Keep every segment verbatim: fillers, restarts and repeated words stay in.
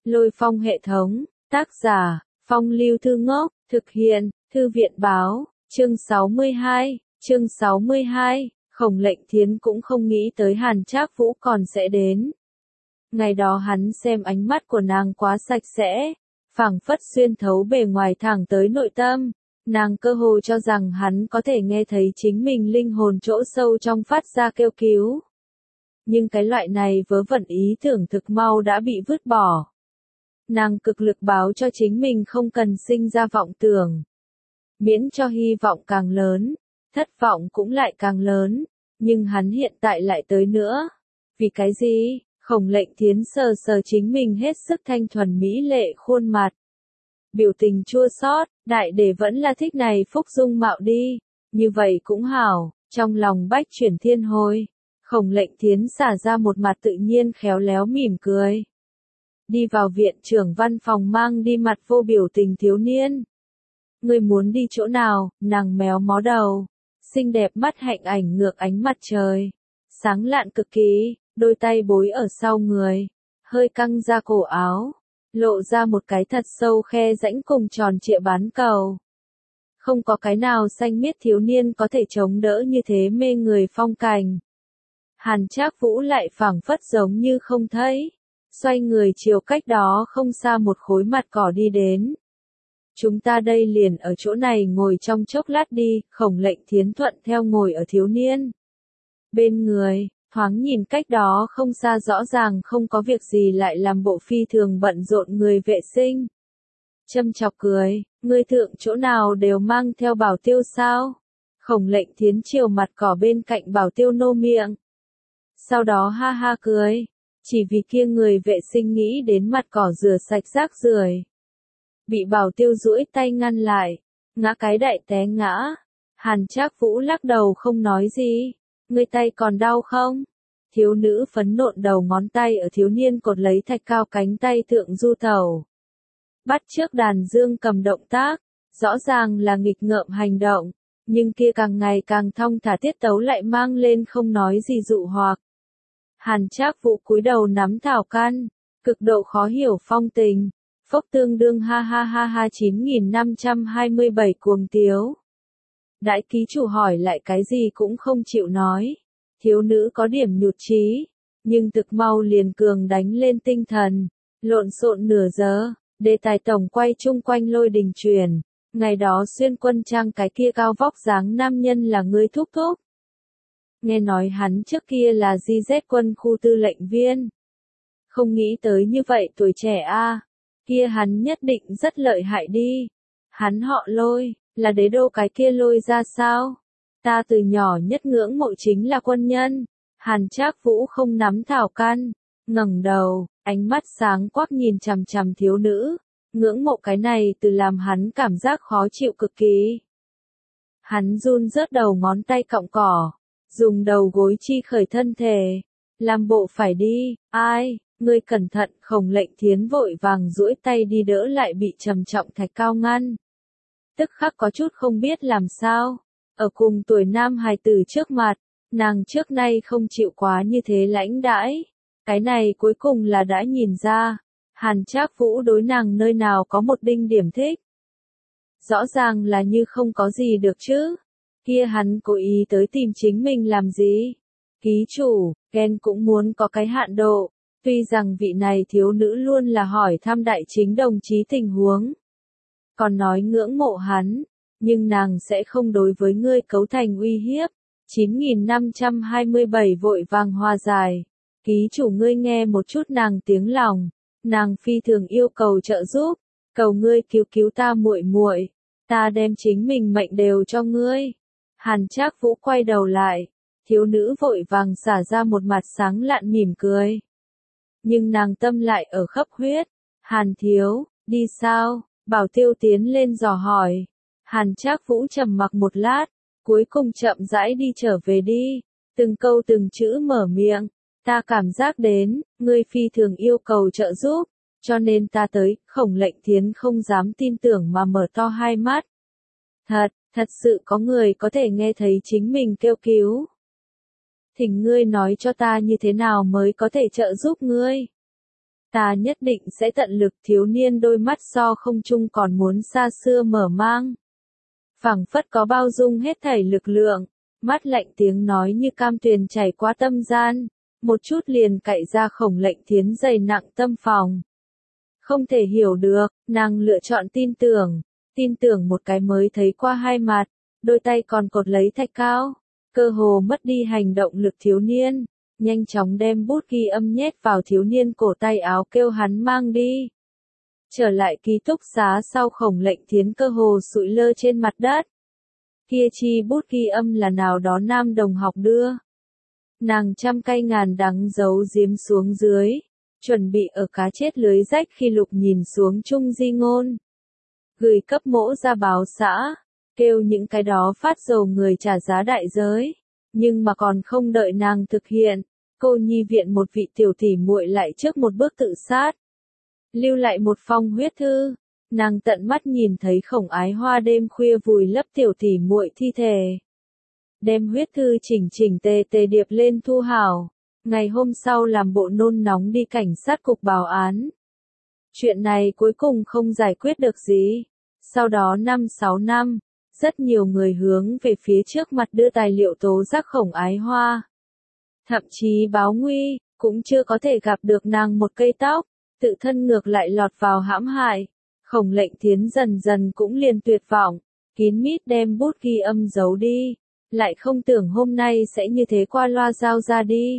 Lôi Phong hệ thống, tác giả, Phong Lưu Thư Ngốc, thực hiện, Thư viện báo, chương sáu mươi hai, chương sáu mươi hai, Khổng Lệnh Thiến cũng không nghĩ tới Hàn Trác Vũ còn sẽ đến. Ngày đó hắn xem ánh mắt của nàng quá sạch sẽ, phảng phất xuyên thấu bề ngoài thẳng tới nội tâm, nàng cơ hồ cho rằng hắn có thể nghe thấy chính mình linh hồn chỗ sâu trong phát ra kêu cứu. Nhưng cái loại này vớ vẩn ý tưởng thực mau đã bị vứt bỏ. Nàng cực lực báo cho chính mình không cần sinh ra vọng tưởng. Miễn cho hy vọng càng lớn, thất vọng cũng lại càng lớn, nhưng hắn hiện tại lại tới nữa. Vì cái gì? Khổng Lệnh Thiến sờ sờ chính mình hết sức thanh thuần mỹ lệ khuôn mặt. Biểu tình chua xót, đại để vẫn là thích này phúc dung mạo đi, như vậy cũng hảo, trong lòng bách chuyển thiên hồi. Khổng Lệnh Thiến xả ra một mặt tự nhiên khéo léo mỉm cười. Đi vào viện trưởng văn phòng mang đi mặt vô biểu tình thiếu niên. Ngươi muốn đi chỗ nào? Nàng méo mó đầu. Xinh đẹp mắt hạnh ảnh ngược ánh mặt trời. Sáng lạn cực kỳ, đôi tay bối ở sau người. Hơi căng ra cổ áo. Lộ ra một cái thật sâu khe rãnh cùng tròn trịa bán cầu. Không có cái nào xanh miết thiếu niên có thể chống đỡ như thế mê người phong cảnh. Hàn Trác Vũ lại phảng phất giống như không thấy. Xoay người chiều cách đó không xa một khối mặt cỏ đi đến. Chúng ta đây liền ở chỗ này ngồi trong chốc lát đi, Khổng Lệnh Thiến thuận theo ngồi ở thiếu niên. Bên người, thoáng nhìn cách đó không xa rõ ràng không có việc gì lại làm bộ phi thường bận rộn người vệ sinh. Châm chọc cười, ngươi thượng chỗ nào đều mang theo bảo tiêu sao? Khổng Lệnh Thiến chiều mặt cỏ bên cạnh bảo tiêu nô miệng. Sau đó ha ha cười. Chỉ vì kia người vệ sinh nghĩ đến mặt cỏ rửa sạch rác rưởi, bị bảo tiêu duỗi tay ngăn lại, ngã cái đại té ngã. Hàn Trác Vũ lắc đầu không nói gì. Ngươi tay còn đau không? Thiếu nữ phấn nộn đầu ngón tay ở thiếu niên cột lấy thạch cao cánh tay thượng du tẩu. Bắt trước đàn dương cầm động tác, rõ ràng là nghịch ngợm hành động, nhưng kia càng ngày càng thong thả tiết tấu lại mang lên không nói gì dụ hoặc. Hàn Trác Vũ cúi đầu nắm thảo căn, cực độ khó hiểu phong tình, phốc tương đương ha ha ha ha chín nghìn năm trăm hai mươi bảy cuồng tiếu. Đại ký chủ hỏi lại cái gì cũng không chịu nói, thiếu nữ có điểm nhụt chí, nhưng thực mau liền cường đánh lên tinh thần, lộn xộn nửa giờ, đề tài tổng quay chung quanh Lôi Đình truyền, ngày đó xuyên quân trang cái kia cao vóc dáng nam nhân là ngươi thúc thúc. Nghe nói hắn trước kia là Di Z quân khu tư lệnh viên. Không nghĩ tới như vậy tuổi trẻ a, kia hắn nhất định rất lợi hại đi. Hắn họ Lôi, là đế đô cái kia Lôi ra sao? Ta từ nhỏ nhất ngưỡng mộ chính là quân nhân. Hàn Trác Vũ không nắm thảo căn, ngẩng đầu, ánh mắt sáng quắc nhìn chằm chằm thiếu nữ. Ngưỡng mộ cái này từ làm hắn cảm giác khó chịu cực kỳ. Hắn run rớt đầu ngón tay cọng cỏ. Dùng đầu gối chi khởi thân thể, làm bộ phải đi. Ai, ngươi cẩn thận. Khổng Lệnh Thiến vội vàng duỗi tay đi đỡ lại bị trầm trọng thạch cao ngăn. Tức khắc có chút không biết làm sao, ở cùng tuổi nam hài tử trước mặt, nàng trước nay không chịu quá như thế lãnh đãi, cái này cuối cùng là đã nhìn ra, Hàn Trác Vũ đối nàng nơi nào có một đinh điểm thích. Rõ ràng là như không có gì được chứ. Kia hắn cố ý tới tìm chính mình làm gì? Ký chủ, ghen cũng muốn có cái hạn độ, tuy rằng vị này thiếu nữ luôn là hỏi thăm đại chính đồng chí tình huống. Còn nói ngưỡng mộ hắn, nhưng nàng sẽ không đối với ngươi cấu thành uy hiếp. chín nghìn năm trăm hai mươi bảy vội vàng hòa giải. Ký chủ ngươi nghe một chút nàng tiếng lòng, nàng phi thường yêu cầu trợ giúp, cầu ngươi cứu cứu ta muội muội, ta đem chính mình mệnh đều cho ngươi. Hàn Trác Vũ quay đầu lại, thiếu nữ vội vàng xả ra một mặt sáng lạn mỉm cười. Nhưng nàng tâm lại ở khắp huyết. Hàn thiếu, đi sao? Bảo tiêu tiến lên dò hỏi. Hàn Trác Vũ trầm mặc một lát, cuối cùng chậm rãi đi trở về đi. Từng câu từng chữ mở miệng. Ta cảm giác đến, ngươi phi thường yêu cầu trợ giúp, cho nên ta tới. Khổng Lệnh Thiến không dám tin tưởng mà mở to hai mắt. Thật, thật sự có người có thể nghe thấy chính mình kêu cứu. Thỉnh ngươi nói cho ta như thế nào mới có thể trợ giúp ngươi. Ta nhất định sẽ tận lực. Thiếu niên đôi mắt so không trung còn muốn xa xưa mở mang. Phảng phất có bao dung hết thảy lực lượng, mắt lạnh tiếng nói như cam tuyền chảy qua tâm gian, một chút liền cạy ra Khổng Lệnh Thiến dày nặng tâm phòng. Không thể hiểu được, nàng lựa chọn tin tưởng, tin tưởng một cái mới thấy qua hai mặt, đôi tay còn cột lấy thạch cao, cơ hồ mất đi hành động lực thiếu niên, nhanh chóng đem bút ghi âm nhét vào thiếu niên cổ tay áo kêu hắn mang đi. Trở lại ký túc xá sau Khổng Lệnh Thiến cơ hồ sụi lơ trên mặt đất. Kia chi bút ghi âm là nào đó nam đồng học đưa. Nàng trăm cây ngàn đắng giấu giếm xuống dưới, chuẩn bị ở cá chết lưới rách khi lục nhìn xuống Trung Di Ngôn. Gửi cấp mỗ ra báo xã, kêu những cái đó phát dầu người trả giá đại giới, nhưng mà còn không đợi nàng thực hiện, cô nhi viện một vị tiểu tỷ muội lại trước một bước tự sát. Lưu lại một phong huyết thư, nàng tận mắt nhìn thấy Khổng Ái Hoa đêm khuya vùi lấp tiểu tỷ muội thi thể. Đem huyết thư chỉnh chỉnh tề tề điệp lên thu hảo, ngày hôm sau làm bộ nôn nóng đi cảnh sát cục báo án. Chuyện này cuối cùng không giải quyết được gì. Sau đó năm sáu năm, rất nhiều người hướng về phía trước mặt đưa tài liệu tố giác Khổng Ái Hoa. Thậm chí báo nguy, cũng chưa có thể gặp được nàng một cây tóc, tự thân ngược lại lọt vào hãm hại. Khổng Lệnh Thiến dần dần cũng liền tuyệt vọng, kín mít đem bút ghi âm giấu đi, lại không tưởng hôm nay sẽ như thế qua loa giao ra đi.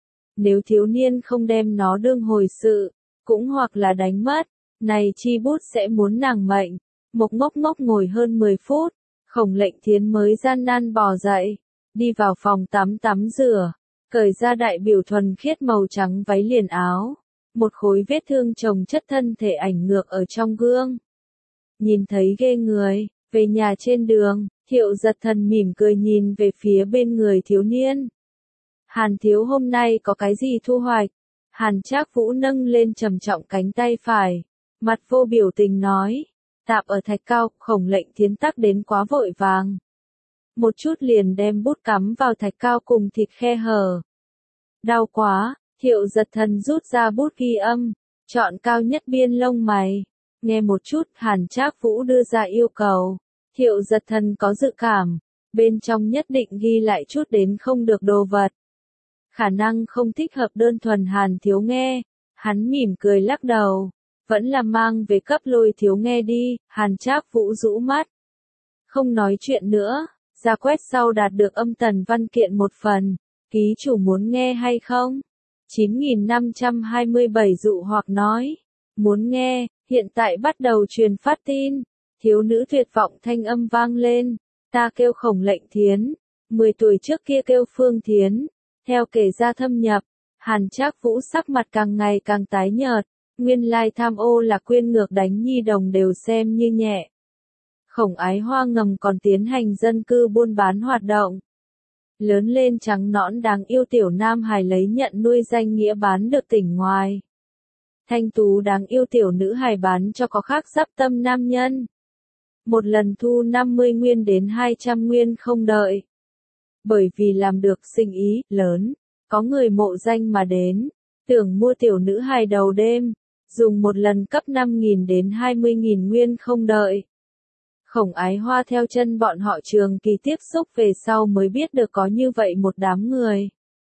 Nếu thiếu niên không đem nó đương hồi sự, cũng hoặc là đánh mất, này chi bút sẽ muốn nàng mệnh. Mộc ngốc ngốc ngồi hơn mười phút, Khổng Lệnh Thiến mới gian nan bò dậy, đi vào phòng tắm tắm rửa, cởi ra đại biểu thuần khiết màu trắng váy liền áo, một khối vết thương chồng chất thân thể ảnh ngược ở trong gương. Nhìn thấy ghê người, về nhà trên đường, Thiệu Giật Thần mỉm cười nhìn về phía bên người thiếu niên. Hàn thiếu hôm nay có cái gì thu hoạch? Hàn Trác Vũ nâng lên trầm trọng cánh tay phải, mặt vô biểu tình nói. Tạp ở thạch cao, Khổng Lệnh Thiến tắc đến quá vội vàng. Một chút liền đem bút cắm vào thạch cao cùng thịt khe hở. Đau quá, Thiệu Giật Thần rút ra bút ghi âm, chọn cao nhất biên lông mày. Nghe một chút, Hàn Trác Vũ đưa ra yêu cầu. Thiệu Giật Thần có dự cảm, bên trong nhất định ghi lại chút đến không được đồ vật. Khả năng không thích hợp đơn thuần Hàn thiếu nghe, hắn mỉm cười lắc đầu. Vẫn là mang về cấp Lôi thiếu nghe đi. Hàn Trác Vũ rũ mắt. Không nói chuyện nữa, ra quét sau đạt được âm tần văn kiện một phần, ký chủ muốn nghe hay không? chín nghìn năm trăm hai mươi bảy dụ hoặc nói, muốn nghe, hiện tại bắt đầu truyền phát tin. Thiếu nữ tuyệt vọng thanh âm vang lên, ta kêu Khổng Lệnh Thiến, mười tuổi trước kia kêu Phương Thiến. Theo kể ra thâm nhập, Hàn Trác Vũ sắc mặt càng ngày càng tái nhợt. Nguyên lai tham ô là quyên ngược đánh nhi đồng đều xem như nhẹ. Khổng Ái Hoa ngầm còn tiến hành dân cư buôn bán hoạt động. Lớn lên trắng nõn đáng yêu tiểu nam hài lấy nhận nuôi danh nghĩa bán được tỉnh ngoài. Thanh tú đáng yêu tiểu nữ hài bán cho có khác sắp tâm nam nhân. Một lần thu năm mươi nguyên đến hai trăm nguyên không đợi. Bởi vì làm được sinh ý lớn, có người mộ danh mà đến, tưởng mua tiểu nữ hài đầu đêm. Dùng một lần cấp năm nghìn đến hai mươi nghìn nguyên không đợi. Khổng Ái Hoa theo chân bọn họ trường kỳ tiếp xúc về sau mới biết được có như vậy một đám người.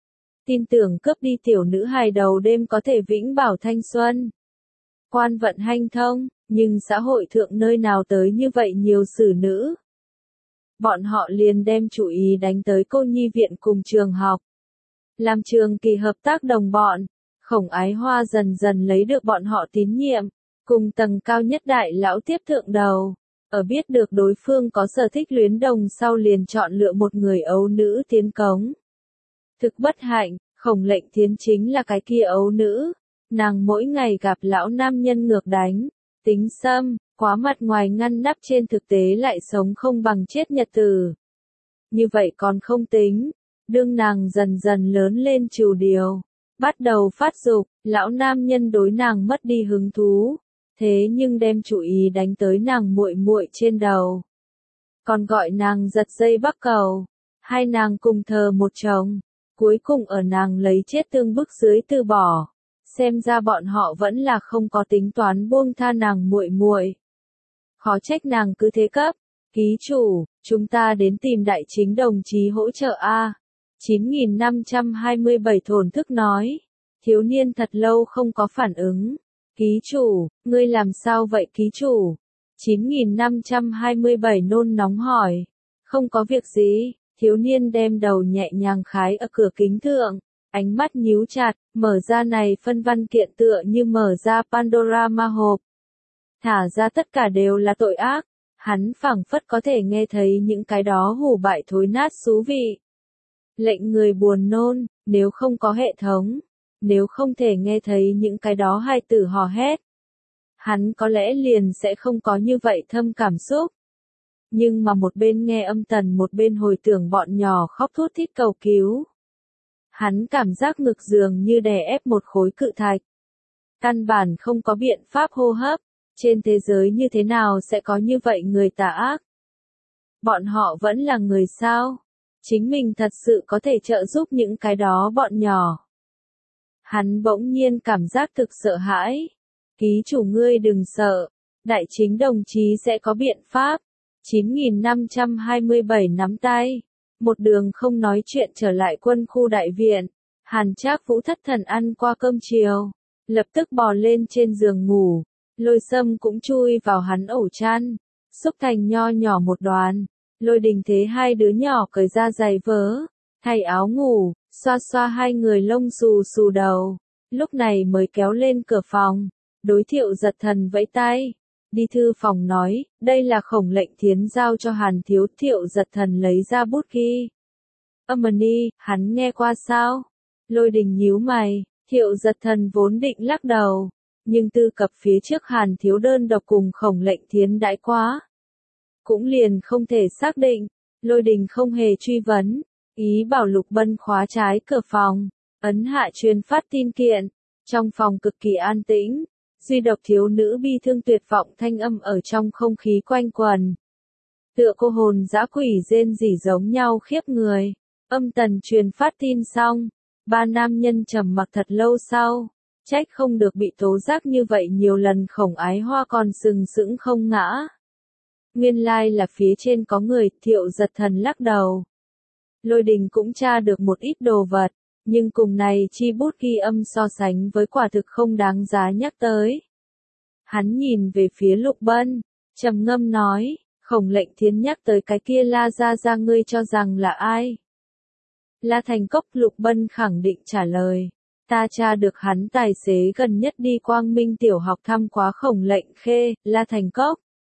Tin tưởng cướp đi tiểu nữ hài đầu đêm có thể vĩnh bảo thanh xuân. Quan vận hanh thông, nhưng xã hội thượng nơi nào tới như vậy nhiều xử nữ. Bọn họ liền đem chủ ý đánh tới cô nhi viện cùng trường học. Làm trường kỳ hợp tác đồng bọn. Khổng Ái Hoa dần dần lấy được bọn họ tín nhiệm, cùng tầng cao nhất đại lão tiếp thượng đầu, ở biết được đối phương có sở thích luyến đồng sau liền chọn lựa một người ấu nữ tiến cống. Thực bất hạnh, Khổng Lệnh Thiến chính là cái kia ấu nữ, nàng mỗi ngày gặp lão nam nhân ngược đánh, tính xâm, quá mặt ngoài ngăn nắp trên thực tế lại sống không bằng chết nhật tử. Như vậy còn không tính, đương nàng dần dần lớn lên trừu điều. Bắt đầu phát dục, lão nam nhân đối nàng mất đi hứng thú, thế nhưng đem chủ ý đánh tới nàng muội muội trên đầu. Còn gọi nàng giật dây bắc cầu, hai nàng cùng thờ một chồng, cuối cùng ở nàng lấy chết tương bức dưới từ bỏ. xem ra bọn họ vẫn là không có tính toán buông tha nàng muội muội. Khó trách nàng cứ thế cấp. Ký chủ, chúng ta đến tìm đại chính đồng chí hỗ trợ a. chín nghìn năm trăm hai mươi bảy thổn thức nói. Thiếu niên thật lâu không có phản ứng. Ký chủ, ngươi làm sao vậy ký chủ? chín nghìn năm trăm hai mươi bảy nôn nóng hỏi. Không có việc gì, thiếu niên đem đầu nhẹ nhàng khái ở cửa kính thượng, ánh mắt nhíu chặt, mở ra này phân văn kiện tựa như mở ra Pandora ma hộp. Thả ra tất cả đều là tội ác, hắn phảng phất có thể nghe thấy những cái đó hủ bại thối nát xú vị. Lệnh người buồn nôn, nếu không có hệ thống, nếu không thể nghe thấy những cái đó hài tử hò hét, hắn có lẽ liền sẽ không có như vậy thâm cảm xúc. Nhưng mà một bên nghe âm tần một bên hồi tưởng bọn nhỏ khóc thút thít cầu cứu. Hắn cảm giác ngực dường như đè ép một khối cự thạch. Căn bản không có biện pháp hô hấp, trên thế giới như thế nào sẽ có như vậy người tà ác? Bọn họ vẫn là người sao? Chính mình thật sự có thể trợ giúp những cái đó bọn nhỏ. Hắn bỗng nhiên cảm giác thực sợ hãi. Ký chủ ngươi đừng sợ, đại chính đồng chí sẽ có biện pháp. chín nghìn năm trăm hai mươi bảy nắm tay, một đường không nói chuyện trở lại quân khu đại viện. Hàn Trác Vũ thất thần ăn qua cơm chiều, lập tức bò lên trên giường ngủ. Lôi Sâm cũng chui vào hắn ổ chăn, xúc thành nho nhỏ một đoàn. Lôi Đình thế hai đứa nhỏ cởi ra giày vớ, thay áo ngủ, xoa xoa hai người lông xù xù đầu. Lúc này mới kéo lên cửa phòng, đối Thiệu Giật Thần vẫy tay. Đi thư phòng nói, đây là khổng lệnh thiến giao cho Hàn thiếu. Thiệu Giật Thần lấy ra bút ghi. Âm-ni, hắn nghe qua sao? Lôi Đình nhíu mày, Thiệu Giật Thần vốn định lắc đầu. Nhưng tư cập phía trước Hàn thiếu đơn độc cùng khổng lệnh thiến đãi quá. Cũng liền không thể xác định, Lôi Đình không hề truy vấn, ý bảo Lục Bân khóa trái cửa phòng, ấn hạ truyền phát tin kiện. Trong phòng cực kỳ an tĩnh, duy độc thiếu nữ bi thương tuyệt vọng thanh âm ở trong không khí quanh quần. Tựa cô hồn dã quỷ rên rỉ giống nhau khiếp người. Âm tần truyền phát tin xong, ba nam nhân trầm mặc thật lâu sau. Trách không được bị tố giác như vậy nhiều lần khổng ái hoa còn sừng sững không ngã. Nguyên lai là phía trên có người. Thiệu Giật Thần lắc đầu. Lôi Đình cũng tra được một ít đồ vật, nhưng cùng này chi bút ghi âm so sánh với quả thực không đáng giá nhắc tới. Hắn nhìn về phía Lục Bân, trầm ngâm nói, khổng lệnh thiến nhắc tới cái kia La Gia Gia ngươi cho rằng là ai? La Thành Cốc. Lục Bân khẳng định trả lời. Ta tra được hắn tài xế gần nhất đi Quang Minh tiểu học thăm quá khổng lệnh khê. La Thành Cốc.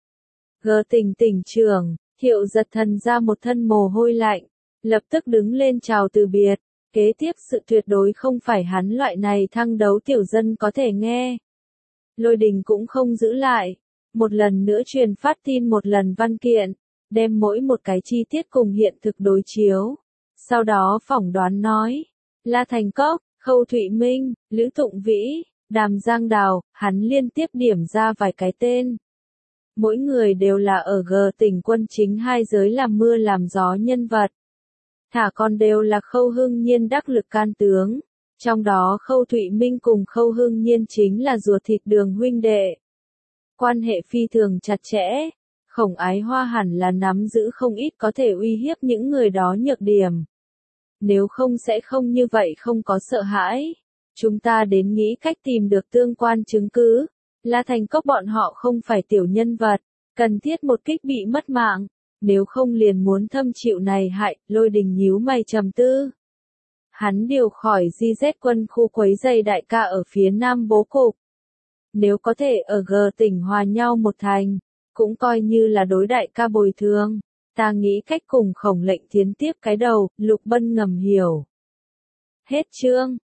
Gờ tỉnh tỉnh trưởng, Thiệu Giật Thần ra một thân mồ hôi lạnh, lập tức đứng lên chào từ biệt. Kế tiếp sự tuyệt đối không phải hắn loại này thăng đấu tiểu dân có thể nghe. Lôi Đình cũng không giữ lại, một lần nữa truyền phát tin một lần văn kiện, đem mỗi một cái chi tiết cùng hiện thực đối chiếu. Sau đó phỏng đoán nói, La Thành Cốc, Khâu Thụy Minh, Lữ Tụng Vĩ, Đàm Giang Đào, hắn liên tiếp điểm ra vài cái tên. Mỗi người đều là ở G tỉnh quân chính hai giới làm mưa làm gió nhân vật. Thả còn đều là Khâu Hưng Nhiên đắc lực can tướng. Trong đó Khâu Thụy Minh cùng Khâu Hưng Nhiên chính là ruột thịt Đường huynh đệ. Quan hệ phi thường chặt chẽ. Khổng ái hoa hẳn là nắm giữ không ít có thể uy hiếp những người đó nhược điểm. Nếu không sẽ không như vậy không có sợ hãi. Chúng ta đến nghĩ cách tìm được tương quan chứng cứ. La Thành Cốc bọn họ không phải tiểu nhân vật, cần thiết một kích bị mất mạng. Nếu không liền muốn thâm chịu này hại. Lôi Đình nhíu mày trầm tư. Hắn điều khỏi G Z quân khu quấy giày đại ca ở phía nam bố cục. Nếu có thể ở G tỉnh hòa nhau một thành, cũng coi như là đối đại ca bồi thường. Ta nghĩ cách cùng khổng lệnh thiến tiếp cái đầu. Lục Bân ngầm hiểu. Hết chương.